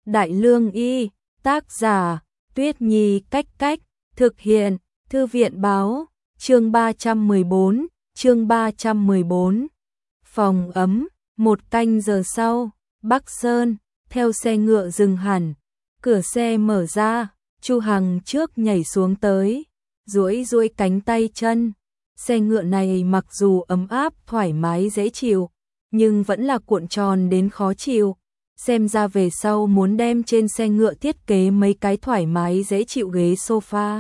Đại Lương Y, tác giả, Tuyết Nhi Cách Cách, thực hiện, Thư viện Báo, chương 314. Phòng ấm, 1 canh giờ sau, Bắc Sơn, theo xe ngựa dừng hẳn, cửa xe mở ra, Chu Hằng trước nhảy xuống tới, duỗi cánh tay chân. Xe ngựa này mặc dù ấm áp, thoải mái dễ chịu, nhưng vẫn là cuộn tròn đến khó chịu. Xem ra về sau muốn đem trên xe ngựa thiết kế mấy cái thoải mái dễ chịu ghế sofa.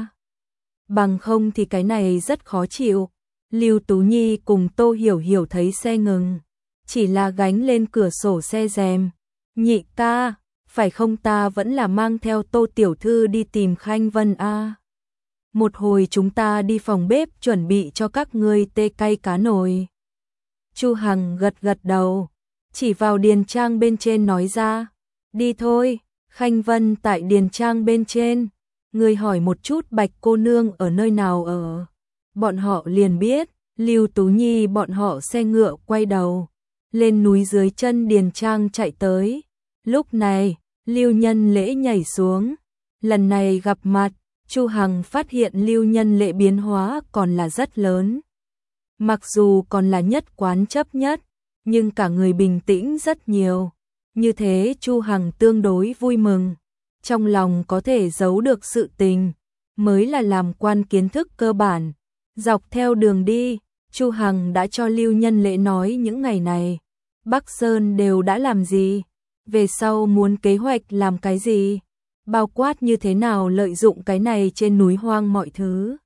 Bằng không thì cái này rất khó chịu. Lưu Tú Nhi cùng Tô Hiểu Hiểu thấy xe ngừng, chỉ là gánh lên cửa sổ xe rèm. Nhị ca, phải không, ta vẫn là mang theo Tô tiểu thư đi tìm Khanh Vân a. Một hồi chúng ta đi phòng bếp chuẩn bị cho các ngươi tê cay cá nồi. Chu Hằng gật đầu, chỉ vào điền trang bên trên nói ra, đi thôi. Khanh Vân tại điền trang bên trên, ngươi hỏi một chút Bạch cô nương ở nơi nào ở. Bọn họ liền biết. Lưu Tú Nhi bọn họ xe ngựa quay đầu, lên núi dưới chân điền trang chạy tới. Lúc này, Lưu Nhân Lễ nhảy xuống. Lần này gặp mặt, Chu Hằng phát hiện Lưu Nhân Lễ biến hóa còn là rất lớn. Mặc dù còn là nhất quán chấp nhất, nhưng cả người bình tĩnh rất nhiều. Như thế Chu Hằng tương đối vui mừng. Trong lòng có thể giấu được sự tình, mới là làm quan kiến thức cơ bản. Dọc theo đường đi, Chu Hằng đã cho Lưu Nhân Lễ nói những ngày này Bắc Sơn đều đã làm gì, về sau muốn kế hoạch làm cái gì, bao quát như thế nào lợi dụng cái này trên núi hoang mọi thứ.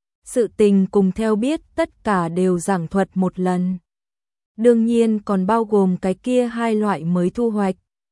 Sự tình cùng theo biết tất cả đều giảng thuật một lần. Đương nhiên còn bao gồm cái kia 2 loại mới thu hoạch.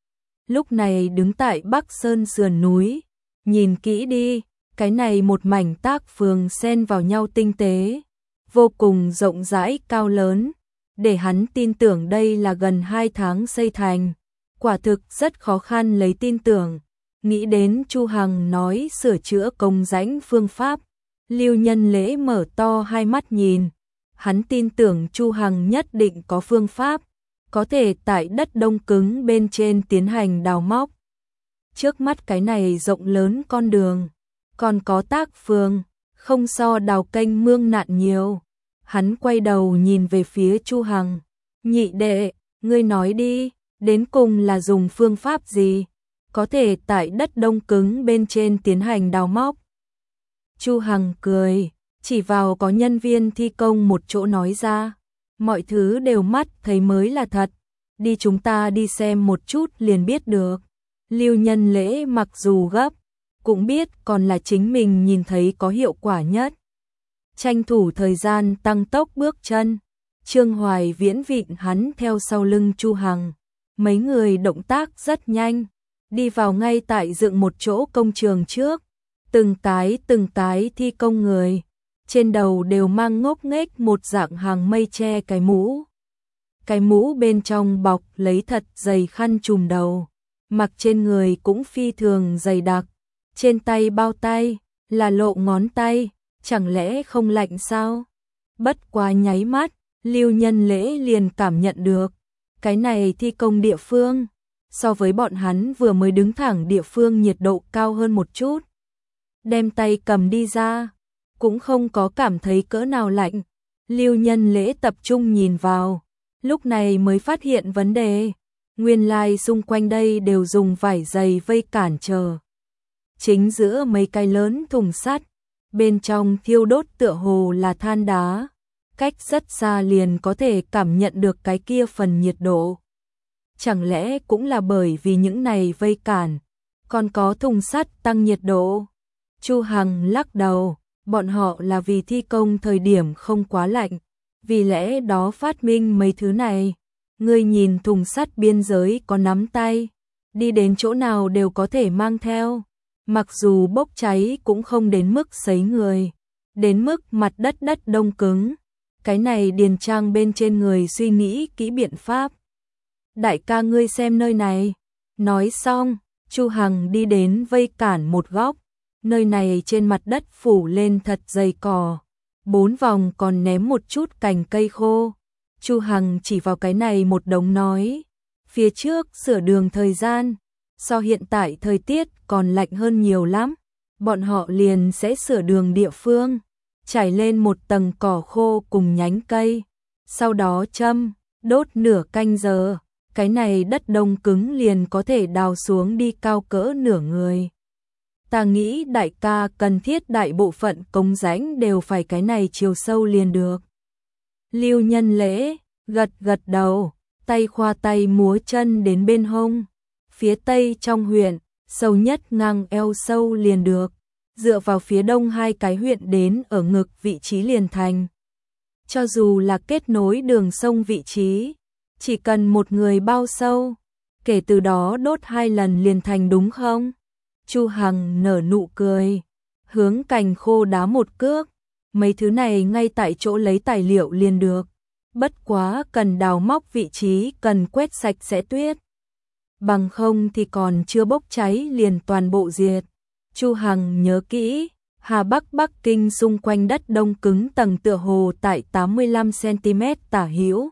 Lúc này đứng tại Bắc Sơn sườn núi, nhìn kỹ đi, cái này một mảnh tác phường xen vào nhau tinh tế, vô cùng rộng rãi cao lớn, để hắn tin tưởng đây là gần 2 tháng xây thành. Quả thực rất khó khăn lấy tin tưởng. Nghĩ đến Chu Hằng nói sửa chữa công rãnh phương pháp, Lưu Nhân Lễ mở to hai mắt nhìn. Hắn tin tưởng Chu Hằng nhất định có phương pháp, có thể tại đất đông cứng bên trên tiến hành đào móc. Trước mắt cái này rộng lớn con đường, còn có tác phường, không so đào kênh mương nạn nhiều. Hắn quay đầu nhìn về phía Chu Hằng, nhị đệ, ngươi nói đi, đến cùng là dùng phương pháp gì, có thể tại đất đông cứng bên trên tiến hành đào móc. Chu Hằng cười, chỉ vào có nhân viên thi công một chỗ nói ra, mọi thứ đều mắt thấy mới là thật, đi chúng ta đi xem một chút liền biết được. Lưu Nhân Lễ mặc dù gấp, cũng biết còn là chính mình nhìn thấy có hiệu quả nhất. Tranh thủ thời gian tăng tốc bước chân, Trương Hoài Viễn vịn hắn theo sau lưng Chu Hằng. Mấy người động tác rất nhanh, đi vào ngay tại dựng một chỗ công trường trước. Từng cái thi công người, trên đầu đều mang ngốc nghếch một dạng hàng mây che cái mũ. Cái mũ bên trong bọc lấy thật dày khăn trùm đầu, mặc trên người cũng phi thường dày đặc. Trên tay bao tay, là lộ ngón tay, chẳng lẽ không lạnh sao? Bất quá nháy mắt, Lưu Nhân Lễ liền cảm nhận được, cái này thi công địa phương, so với bọn hắn vừa mới đứng thẳng địa phương nhiệt độ cao hơn một chút. Đem tay cầm đi ra, cũng không có cảm thấy cỡ nào lạnh. Lưu Nhân Lễ tập trung nhìn vào, lúc này mới phát hiện vấn đề. Nguyên lai xung quanh đây đều dùng vải dày vây cản trở. Chính giữa mấy cái lớn thùng sắt, bên trong thiêu đốt tựa hồ là than đá, cách rất xa liền có thể cảm nhận được cái kia phần nhiệt độ. Chẳng lẽ cũng là bởi vì những này vây cản, còn có thùng sắt tăng nhiệt độ? Chu Hằng lắc đầu, bọn họ là vì thi công thời điểm không quá lạnh, vì lẽ đó phát minh mấy thứ này. Ngươi nhìn thùng sắt biên giới có nắm tay, đi đến chỗ nào đều có thể mang theo. Mặc dù bốc cháy cũng không đến mức sấy người, đến mức mặt đất đông cứng. Cái này điền trang bên trên người suy nghĩ kỹ biện pháp. Đại ca ngươi xem nơi này. Nói xong, Chu Hằng đi đến vây cản một góc. Nơi này trên mặt đất phủ lên thật dày cỏ, 4 vòng còn ném một chút cành cây khô. Chu Hằng chỉ vào cái này một đống nói, phía trước sửa đường thời gian, so hiện tại thời tiết còn lạnh hơn nhiều lắm. Bọn họ liền sẽ sửa đường địa phương, trải lên một tầng cỏ khô cùng nhánh cây, sau đó đốt nửa canh giờ, cái này đất đông cứng liền có thể đào xuống đi cao cỡ nửa người. Ta nghĩ đại ca cần thiết đại bộ phận cống rãnh đều phải cái này chiều sâu liền được. Lưu Nhân Lễ gật gật đầu, tay khoa tay múa chân đến bên hông. Phía tây trong huyện, sâu nhất ngang eo sâu liền được. Dựa vào phía đông 2 cái huyện đến ở ngực vị trí liền thành. Cho dù là kết nối đường sông vị trí, chỉ cần một người bao sâu, kể từ đó đốt 2 lần liền thành đúng không? Chu Hằng nở nụ cười, hướng cành khô đá một cước, mấy thứ này ngay tại chỗ lấy tài liệu liền được, bất quá cần đào móc vị trí, cần quét sạch sẽ tuyết. Bằng không thì còn chưa bốc cháy liền toàn bộ diệt. Chu Hằng nhớ kỹ, Hà Bắc Bắc Kinh xung quanh đất đông cứng tầng tựa hồ tại 85 cm tả hữu.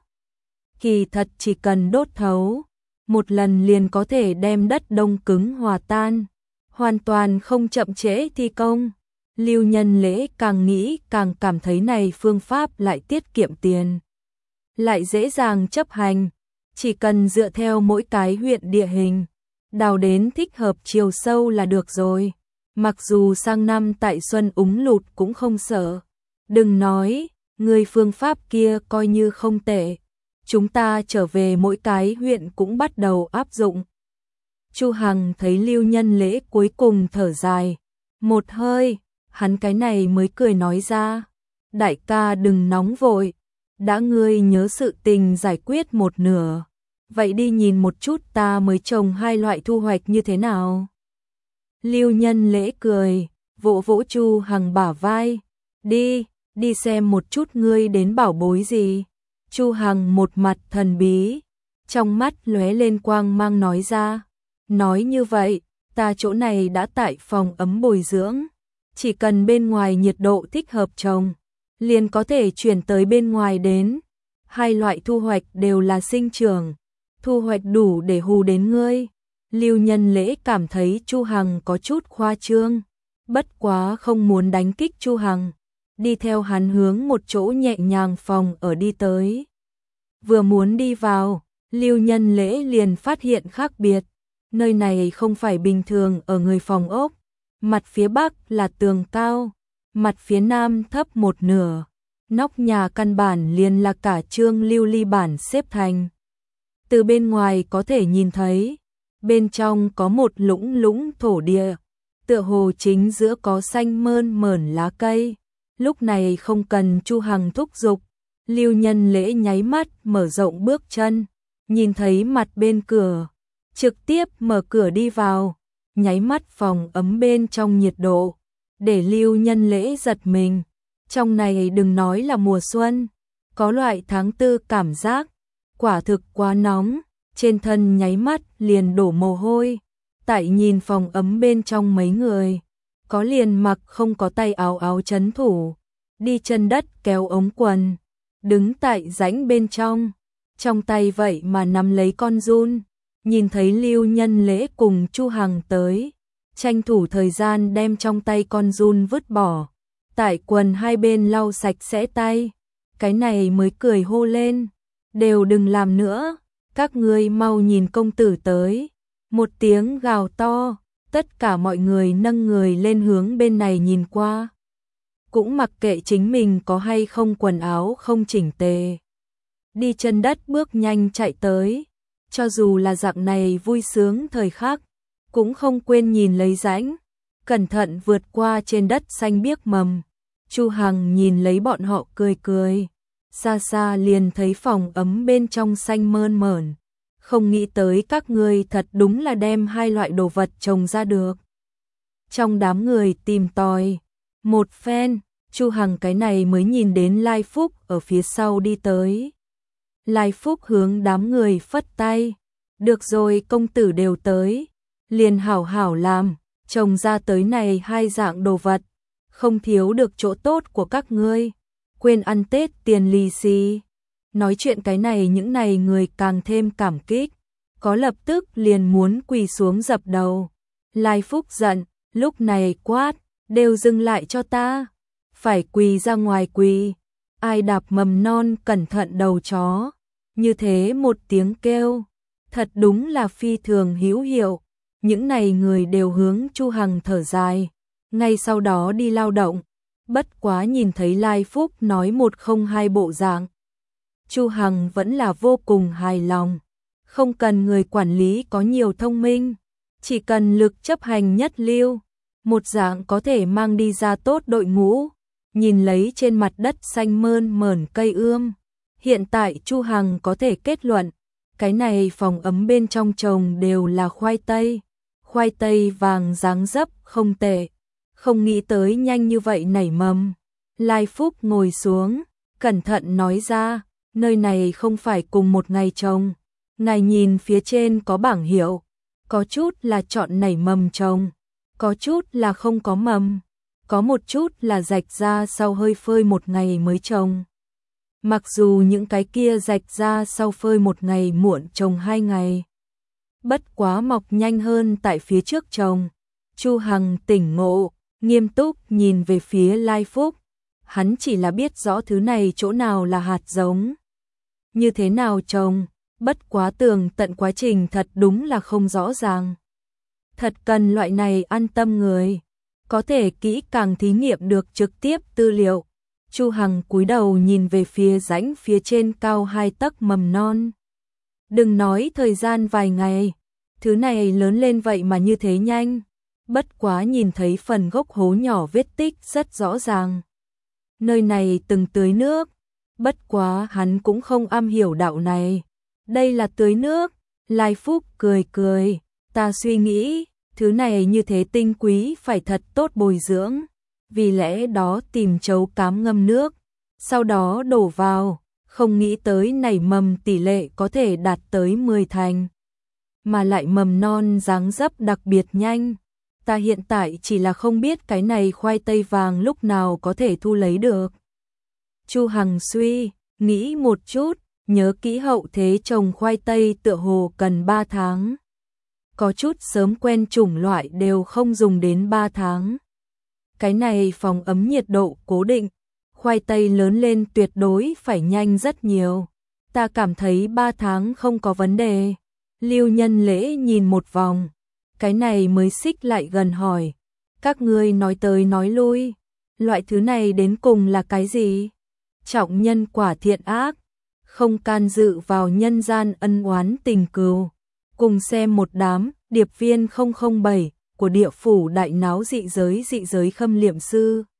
Kỳ thật chỉ cần đốt thấu, một lần liền có thể đem đất đông cứng hòa tan, hoàn toàn không chậm trễ thi công. Lưu Nhân Lễ càng nghĩ càng cảm thấy này phương pháp lại tiết kiệm tiền, lại dễ dàng chấp hành, chỉ cần dựa theo mỗi cái huyện địa hình, đào đến thích hợp chiều sâu là được rồi. Mặc dù sang năm tại xuân úng lụt cũng không sợ. Đừng nói, người phương pháp kia coi như không tệ. Chúng ta trở về mỗi cái huyện cũng bắt đầu áp dụng. Chu Hằng thấy Lưu Nhân Lễ cuối cùng thở dài. Một hơi, hắn cái này mới cười nói ra. Đại ca đừng nóng vội. Đã ngươi nhớ sự tình giải quyết một nửa. Vậy đi nhìn một chút ta mới trồng 2 loại thu hoạch như thế nào. Lưu Nhân Lễ cười, vỗ vỗ Chu Hằng bả vai. Đi xem một chút ngươi đến bảo bối gì. Chu Hằng một mặt thần bí, trong mắt lóe lên quang mang nói ra. Nói như vậy, ta chỗ này đã tại phòng ấm bồi dưỡng. Chỉ cần bên ngoài nhiệt độ thích hợp trồng, liền có thể chuyển tới bên ngoài đến. 2 loại thu hoạch đều là sinh trưởng, thu hoạch đủ để hù đến ngươi. Lưu Nhân Lễ cảm thấy Chu Hằng có chút khoa trương, bất quá không muốn đánh kích Chu Hằng, đi theo hắn hướng một chỗ nhẹ nhàng phòng ở đi tới. Vừa muốn đi vào, Lưu Nhân Lễ liền phát hiện khác biệt, nơi này không phải bình thường ở người phòng ốc, mặt phía bắc là tường cao, mặt phía nam thấp một nửa, nóc nhà căn bản liền là cả trương lưu ly bản xếp thành. Từ bên ngoài có thể nhìn thấy, bên trong có một lũng lũng thổ địa, tựa hồ chính giữa có xanh mơn mởn lá cây. Lúc này không cần Chu Hằng thúc giục, Lưu Nhân Lễ nháy mắt mở rộng bước chân, nhìn thấy mặt bên cửa, trực tiếp mở cửa đi vào, nháy mắt phòng ấm bên trong nhiệt độ, để Lưu Nhân Lễ giật mình. Trong này đừng nói là mùa xuân, có loại tháng 4 cảm giác, quả thực quá nóng. Trên thân nháy mắt liền đổ mồ hôi. Tại nhìn phòng ấm bên trong mấy người, có liền mặc không có tay áo áo trấn thủ, đi chân đất kéo ống quần, đứng tại rãnh bên trong tay vậy mà nắm lấy con giun. Nhìn thấy Lưu Nhân Lễ cùng Chu Hằng tới, tranh thủ thời gian đem trong tay con giun vứt bỏ, tại quần hai bên lau sạch sẽ tay, cái này mới cười hô lên, đều đừng làm nữa. Các ngươi mau nhìn công tử tới. Một tiếng gào to, tất cả mọi người nâng người lên hướng bên này nhìn qua. Cũng mặc kệ chính mình có hay không quần áo không chỉnh tề. Đi chân đất bước nhanh chạy tới. Cho dù là dạng này vui sướng thời khắc, cũng không quên nhìn lấy rãnh, cẩn thận vượt qua trên đất xanh biếc mầm. Chu Hằng nhìn lấy bọn họ cười cười. Xa xa liền thấy phòng ấm bên trong xanh mơn mởn. Không nghĩ tới các ngươi thật đúng là đem 2 loại đồ vật trồng ra được. Trong đám người tìm tòi một phen, Chu Hằng cái này mới nhìn đến Lai Phúc ở phía sau đi tới. Lai Phúc hướng đám người phất tay. Được rồi, công tử đều tới, liền hảo hảo làm, trồng ra tới này 2 dạng đồ vật, không thiếu được chỗ tốt của các ngươi. Quên ăn Tết tiền lì xì. Nói chuyện cái này những này người càng thêm cảm kích. có lập tức liền muốn quỳ xuống dập đầu. Lai Phúc giận, lúc này quát, đều dừng lại cho ta, phải quỳ ra ngoài quỳ. Ai đạp mầm non cẩn thận đầu chó, như thế một tiếng kêu, thật đúng là phi thường hữu hiệu. Những này người đều hướng Chu Hằng thở dài, ngay sau đó đi lao động. Bất quá nhìn thấy Lai Phúc nói 102 bộ dạng, Chu Hằng vẫn là vô cùng hài lòng. Không cần người quản lý có nhiều thông minh, chỉ cần lực chấp hành nhất lưu, một dạng có thể mang đi ra tốt đội ngũ. Nhìn lấy trên mặt đất xanh mơn mởn cây ươm, hiện tại Chu Hằng có thể kết luận, cái này phòng ấm bên trong trồng đều là khoai tây vàng dáng dấp không tệ, không nghĩ tới nhanh như vậy nảy mầm. Lai Phúc ngồi xuống, cẩn thận nói ra, nơi này không phải cùng một ngày trồng, ngài nhìn phía trên có bảng hiệu, có chút là chọn nảy mầm trồng, có chút là không có mầm, có một chút là rạch ra sau hơi phơi một ngày mới trồng. Mặc dù những cái kia rạch ra sau phơi một ngày muộn trồng 2 ngày, bất quá mọc nhanh hơn tại phía trước trồng. Chu Hằng tỉnh ngộ, nghiêm túc nhìn về phía Lai Phúc, hắn chỉ là biết rõ thứ này chỗ nào là hạt giống, như thế nào trồng, bất quá tường tận quá trình thật đúng là không rõ ràng. Thật cần loại này an tâm người, có thể kỹ càng thí nghiệm được trực tiếp tư liệu. Chu Hằng cúi đầu nhìn về phía rãnh phía trên cao 2 tấc mầm non. Đừng nói thời gian vài ngày, thứ này lớn lên vậy mà như thế nhanh. Bất quá nhìn thấy phần gốc hố nhỏ vết tích rất rõ ràng. Nơi này từng tưới nước, bất quá hắn cũng không am hiểu đạo này. Đây là tưới nước. Lai Phúc cười cười, ta suy nghĩ, thứ này như thế tinh quý phải thật tốt bồi dưỡng, vì lẽ đó tìm chấu cám ngâm nước, sau đó đổ vào, không nghĩ tới nảy mầm tỷ lệ có thể đạt tới 10 thành, mà lại mầm non dáng dấp đặc biệt nhanh. Ta hiện tại chỉ là không biết cái này khoai tây vàng lúc nào có thể thu lấy được. Chu Hằng suy nghĩ một chút, nhớ kỹ hậu thế trồng khoai tây tựa hồ cần 3 tháng. Có chút sớm quen chủng loại đều không dùng đến 3 tháng. Cái này phòng ấm nhiệt độ cố định, khoai tây lớn lên tuyệt đối phải nhanh rất nhiều. Ta cảm thấy 3 tháng không có vấn đề. Lưu Nhân Lễ nhìn một vòng, cái này mới xích lại gần hỏi, các ngươi nói tới nói lui, loại thứ này đến cùng là cái gì? Trọng nhân quả thiện ác, không can dự vào nhân gian ân oán tình cừu. Cùng xem một đám điệp viên 007 của địa phủ đại náo dị giới khâm liệm sư.